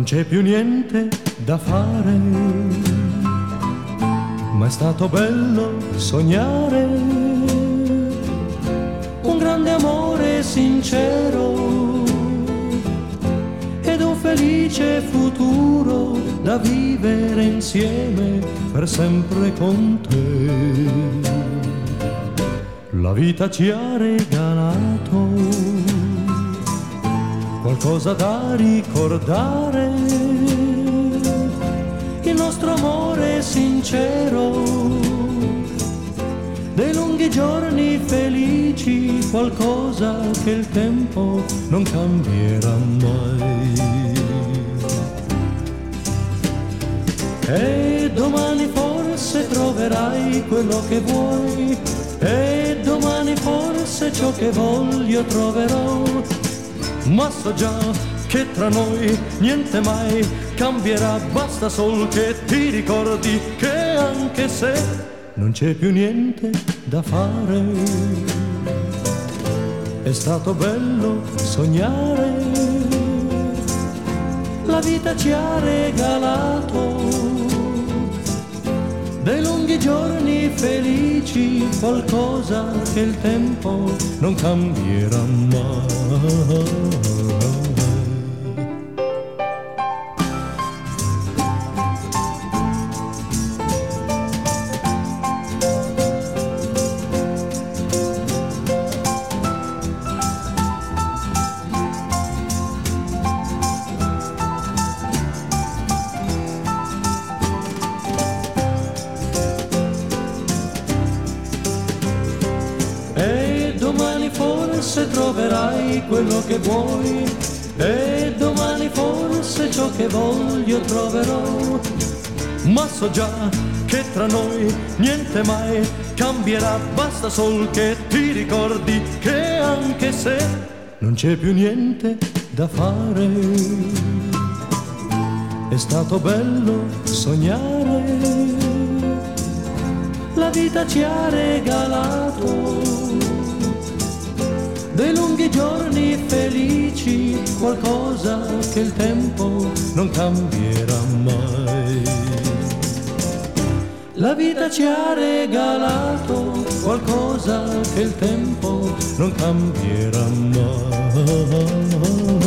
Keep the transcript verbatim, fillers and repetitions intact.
c'è più niente da fare, ma è stato bello sognare un grande amore sincero ed un felice futuro da vivere insieme per sempre con te. La vita ci ha regalato qualcosa da ricordare, il nostro amore sincero, dei lunghi giorni felici, qualcosa che il tempo non cambierà mai. E domani forse troverai quello che vuoi, e domani forse ciò che voglio troverò, ma so già che tra noi niente mai cambierà, basta sol che ti ricordi che anche se non c'è più niente da fare, è stato bello sognare, la vita ci ha regalato dei lunghi giorni felici, qualcosa che il tempo non cambierà mai. E domani forse troverai quello che vuoi, e domani forse ciò che voglio troverò, ma so già che tra noi niente mai cambierà, basta sol che ti ricordi che anche se non c'è più niente da fare, è stato bello sognare, la vita ci ha regalato dei lunghi giorni felici, qualcosa che il tempo non cambierà mai. La vita ci ha regalato qualcosa che il tempo non cambierà mai.